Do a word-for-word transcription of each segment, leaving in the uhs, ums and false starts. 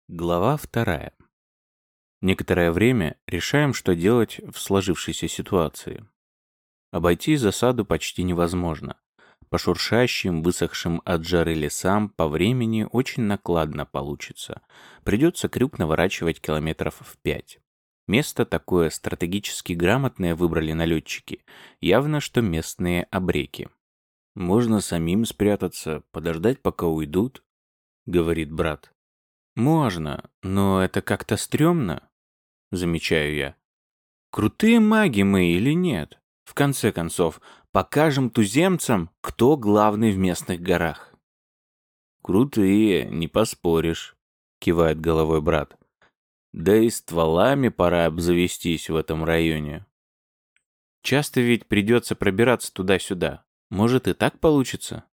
Глава вторая. Некоторое время решаем, что делать в сложившейся ситуации. Обойти засаду почти невозможно. По шуршащим, высохшим от жары лесам по времени очень накладно получится. Придется крюк наворачивать километров в пять. Место такое стратегически грамотное выбрали налетчики. Явно, что местные абреки. «Можно самим спрятаться, подождать, пока уйдут», — говорит брат. «Можно, но это как-то стрёмно», — замечаю я. «Крутые маги мы или нет? В конце концов, покажем туземцам, кто главный в местных горах». «Крутые, не поспоришь», — кивает головой брат. «Да и стволами пора обзавестись в этом районе». «Часто ведь придется пробираться туда-сюда. Может, и так получится?»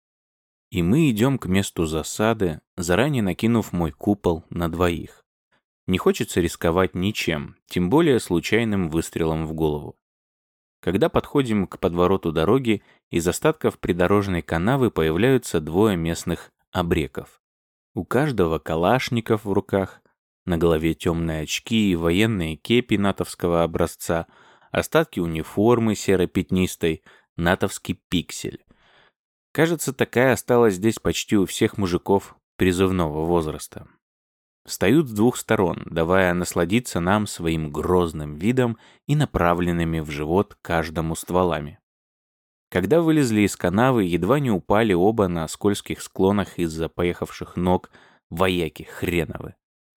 И мы идем к месту засады, заранее накинув мой купол на двоих. Не хочется рисковать ничем, тем более случайным выстрелом в голову. Когда подходим к подвороту дороги, из остатков придорожной канавы появляются двое местных абреков. У каждого калашников в руках, на голове темные очки и военные кепи натовского образца, остатки униформы серо-пятнистой, натовский пиксель. Кажется, такая осталась здесь почти у всех мужиков призывного возраста. Встают с двух сторон, давая насладиться нам своим грозным видом и направленными в живот каждому стволами. Когда вылезли из канавы, едва не упали оба на скользких склонах из-за поехавших ног вояки хреновы.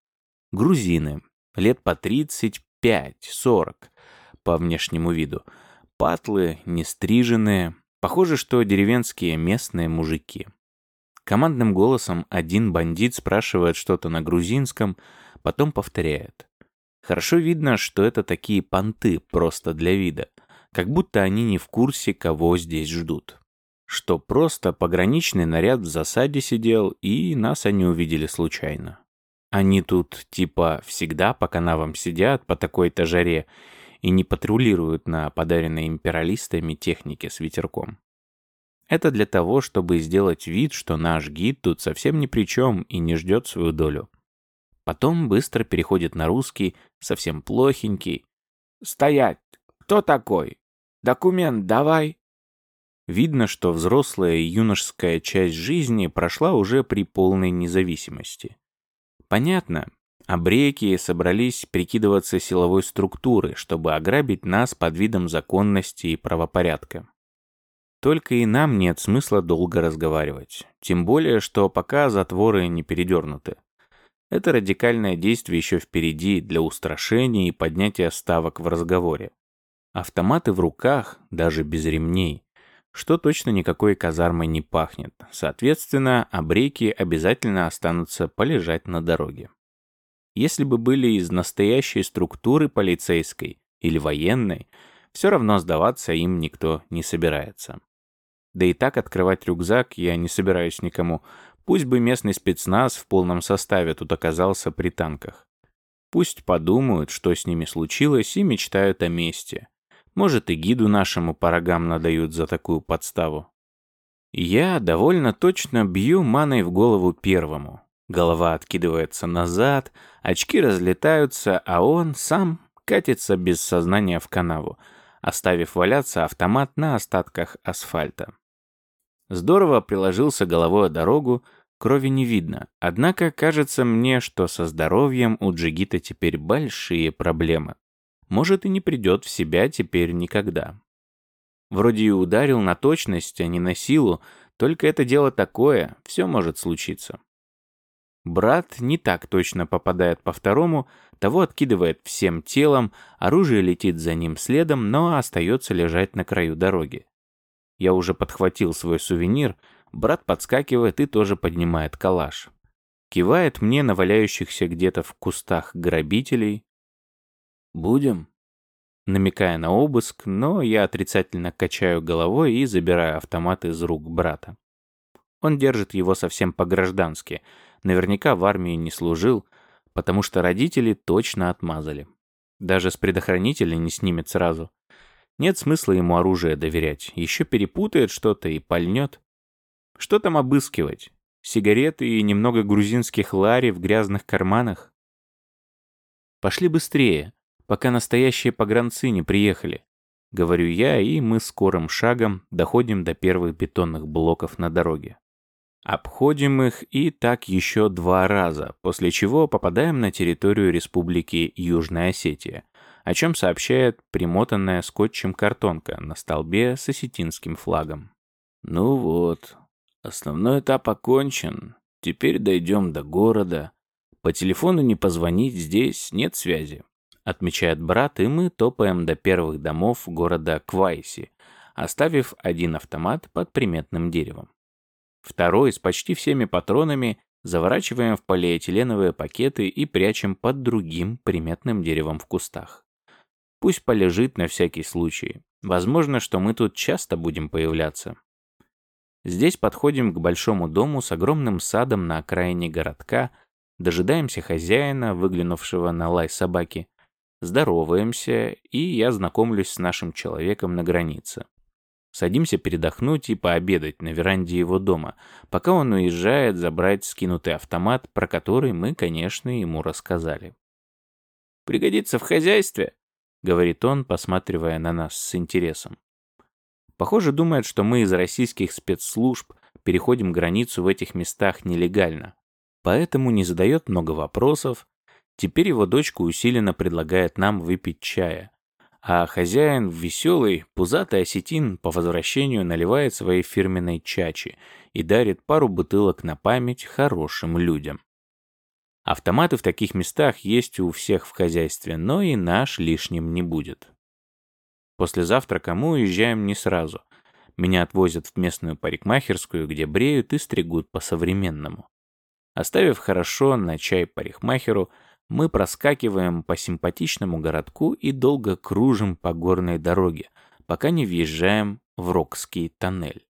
Грузины, лет по тридцать пять-сорок по внешнему виду, патлы, нестриженные. Похоже, что деревенские местные мужики. Командным голосом один бандит спрашивает что-то на грузинском, потом повторяет. Хорошо видно, что это такие понты просто для вида, как будто они не в курсе, кого здесь ждут. Что просто пограничный наряд в засаде сидел, и нас они увидели случайно. Они тут типа всегда по канавам сидят по такой-то жаре, и не патрулируют на подаренной империалистами технике с ветерком. Это для того, чтобы сделать вид, что наш гид тут совсем ни при чем и не ждет свою долю. Потом быстро переходит на русский, совсем плохенький. «Стоять! Кто такой? Документ давай!» Видно, что взрослая и юношеская часть жизни прошла уже при полной независимости. Понятно. Абреки собрались прикидываться силовой структурой, чтобы ограбить нас под видом законности и правопорядка. Только и нам нет смысла долго разговаривать. Тем более, что пока затворы не передернуты. Это радикальное действие еще впереди для устрашения и поднятия ставок в разговоре. Автоматы в руках, даже без ремней, что точно никакой казармой не пахнет. Соответственно, абреки обязательно останутся полежать на дороге. Если бы были из настоящей структуры полицейской или военной, все равно сдаваться им никто не собирается. Да и так открывать рюкзак я не собираюсь никому, пусть бы местный спецназ в полном составе тут оказался при танках. Пусть подумают, что с ними случилось, и мечтают о мести. Может, и гиду нашему по рогам надают за такую подставу. Я довольно точно бью маной в голову первому. Голова откидывается назад, очки разлетаются, а он сам катится без сознания в канаву, оставив валяться автомат на остатках асфальта. Здорово приложился головой о дорогу, крови не видно, однако кажется мне, что со здоровьем у джигита теперь большие проблемы. Может, и не придет в себя теперь никогда. Вроде и ударил на точность, а не на силу, только это дело такое, все может случиться. Брат не так точно попадает по второму, того откидывает всем телом, оружие летит за ним следом, но остается лежать на краю дороги. Я уже подхватил свой сувенир, брат подскакивает и тоже поднимает калаш. Кивает мне на валяющихся где-то в кустах грабителей. «Будем?» Намекая на обыск, но я отрицательно качаю головой и забираю автомат из рук брата. Он держит его совсем по-граждански. Наверняка в армии не служил, потому что родители точно отмазали. Даже с предохранителя не снимет сразу. Нет смысла ему оружие доверять. Еще перепутает что-то и пальнет. Что там обыскивать? Сигареты и немного грузинских лари в грязных карманах? Пошли быстрее, пока настоящие погранцы не приехали. Говорю я, и мы скорым шагом доходим до первых бетонных блоков на дороге. Обходим их и так еще два раза, после чего попадаем на территорию Республики Южная Осетия, о чем сообщает примотанная скотчем картонка на столбе с осетинским флагом. Ну вот, основной этап окончен. Теперь дойдем до города. По телефону не позвонить, здесь нет связи, отмечает брат, и мы топаем до первых домов города Квайси, оставив один автомат под приметным деревом. Второй с почти всеми патронами заворачиваем в полиэтиленовые пакеты и прячем под другим приметным деревом в кустах. Пусть полежит на всякий случай. Возможно, что мы тут часто будем появляться. Здесь подходим к большому дому с огромным садом на окраине городка, дожидаемся хозяина, выглянувшего на лай собаки, здороваемся, и я знакомлюсь с нашим человеком на границе. Садимся передохнуть и пообедать на веранде его дома, пока он уезжает забрать скинутый автомат, про который мы, конечно, ему рассказали. «Пригодится в хозяйстве», — говорит он, посматривая на нас с интересом. Похоже, думает, что мы из российских спецслужб переходим границу в этих местах нелегально, поэтому не задает много вопросов. Теперь его дочка усиленно предлагает нам выпить чая. А хозяин, веселый, пузатый осетин, по возвращению наливает своей фирменной чачи и дарит пару бутылок на память хорошим людям. Автоматы в таких местах есть у всех в хозяйстве, но и наш лишним не будет. После завтрака мы уезжаем не сразу. Меня отвозят в местную парикмахерскую, где бреют и стригут по-современному. Оставив хорошо на чай парикмахеру, мы проскакиваем по симпатичному городку и долго кружим по горной дороге, пока не въезжаем в Рокский тоннель.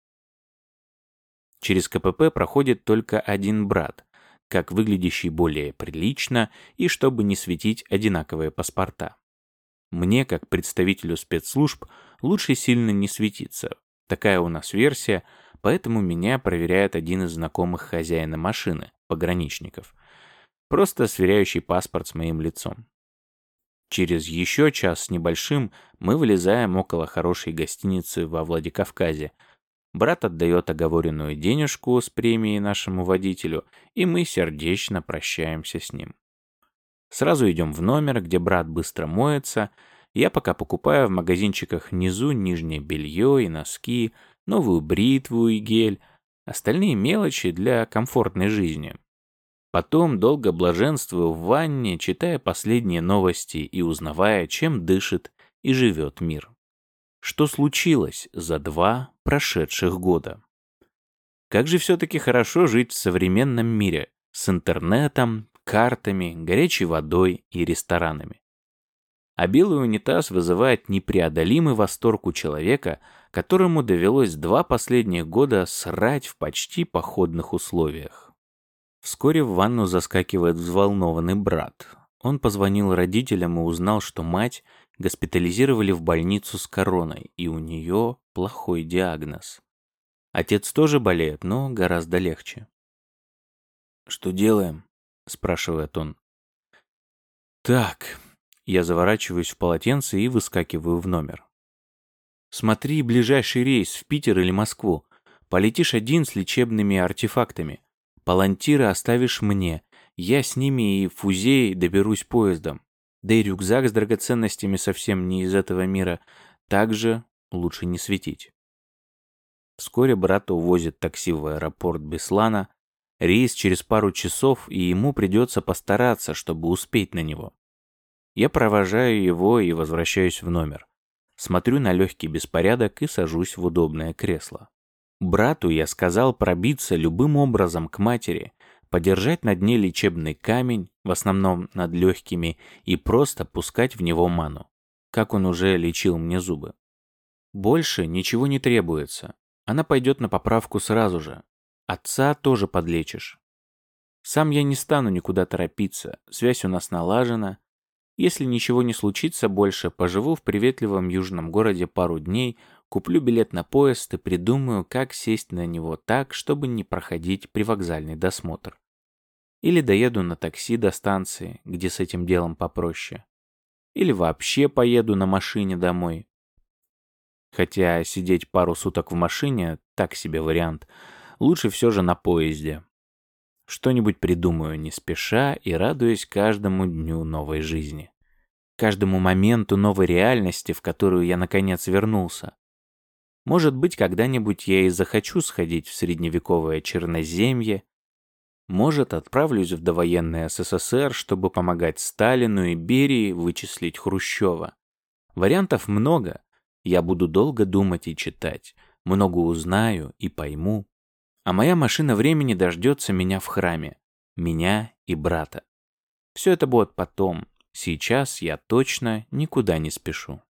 Через КПП проходит только один брат, как выглядящий более прилично и чтобы не светить одинаковые паспорта. Мне, как представителю спецслужб, лучше сильно не светиться. Такая у нас версия, поэтому меня проверяет один из знакомых хозяина машины, пограничников, просто сверяющий паспорт с моим лицом. Через еще час с небольшим мы вылезаем около хорошей гостиницы во Владикавказе. Брат отдает оговоренную денежку с премией нашему водителю, и мы сердечно прощаемся с ним. Сразу идем в номер, где брат быстро моется. Я пока покупаю в магазинчиках внизу нижнее белье и носки, новую бритву и гель, остальные мелочи для комфортной жизни. Потом долго блаженствую в ванне, читая последние новости и узнавая, чем дышит и живет мир. Что случилось за два прошедших года? Как же все-таки хорошо жить в современном мире с интернетом, картами, горячей водой и ресторанами. А белый унитаз вызывает непреодолимый восторг у человека, которому довелось два последних года срать в почти походных условиях. Вскоре в ванну заскакивает взволнованный брат. Он позвонил родителям и узнал, что мать госпитализировали в больницу с короной, и у нее плохой диагноз. Отец тоже болеет, но гораздо легче. «Что делаем?» — спрашивает он. «Так», — я заворачиваюсь в полотенце и выскакиваю в номер. «Смотри ближайший рейс в Питер или Москву. Полетишь один с лечебными артефактами. Палантиры оставишь мне. Я с ними и в Фузей доберусь поездом. Да и рюкзак с драгоценностями совсем не из этого мира. Также лучше не светить». Вскоре брата увозит такси в аэропорт Беслана. Рейс через пару часов, и ему придется постараться, чтобы успеть на него. Я провожаю его и возвращаюсь в номер. Смотрю на легкий беспорядок и сажусь в удобное кресло. Брату я сказал пробиться любым образом к матери, подержать на дне лечебный камень, в основном над легкими, и просто пускать в него ману, как он уже лечил мне зубы. Больше ничего не требуется. Она пойдет на поправку сразу же. Отца тоже подлечишь. Сам я не стану никуда торопиться, связь у нас налажена. Если ничего не случится больше, поживу в приветливом южном городе пару дней, Куплю билет на поезд и придумаю, как сесть на него так, чтобы не проходить привокзальный досмотр. Или доеду на такси до станции, где с этим делом попроще. Или вообще поеду на машине домой. Хотя сидеть пару суток в машине — так себе вариант. Лучше все же на поезде. Что-нибудь придумаю не спеша и радуясь каждому дню новой жизни. Каждому моменту новой реальности, в которую я наконец вернулся. Может быть, когда-нибудь я и захочу сходить в средневековое Черноземье. Может, отправлюсь в довоенный СССР, чтобы помогать Сталину и Берии вычислить Хрущева. Вариантов много. Я буду долго думать и читать. Много узнаю и пойму. А моя машина времени дождется меня в храме. Меня и брата. Все это будет потом. Сейчас я точно никуда не спешу.